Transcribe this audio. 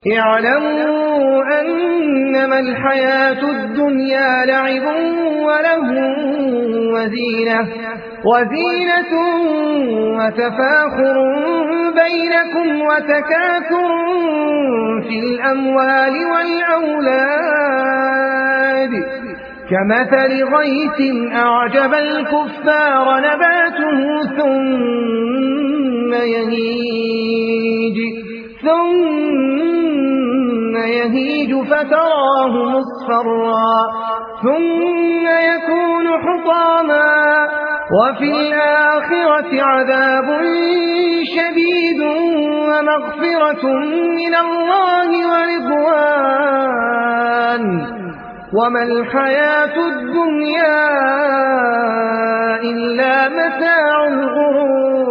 اعلموا أنما الحياة الدنيا لعب وله وزينة وتفاخر بينكم وتكاثر في الأموال والأولاد كمثل غيث أعجب الكفار نباته ثم يهيج فتراه مصفرا ثم يكون حطاما وفي الآخرة عذاب شديد ومغفرة من الله ورضوان وما الحياة الدنيا إلا متاع الغرور.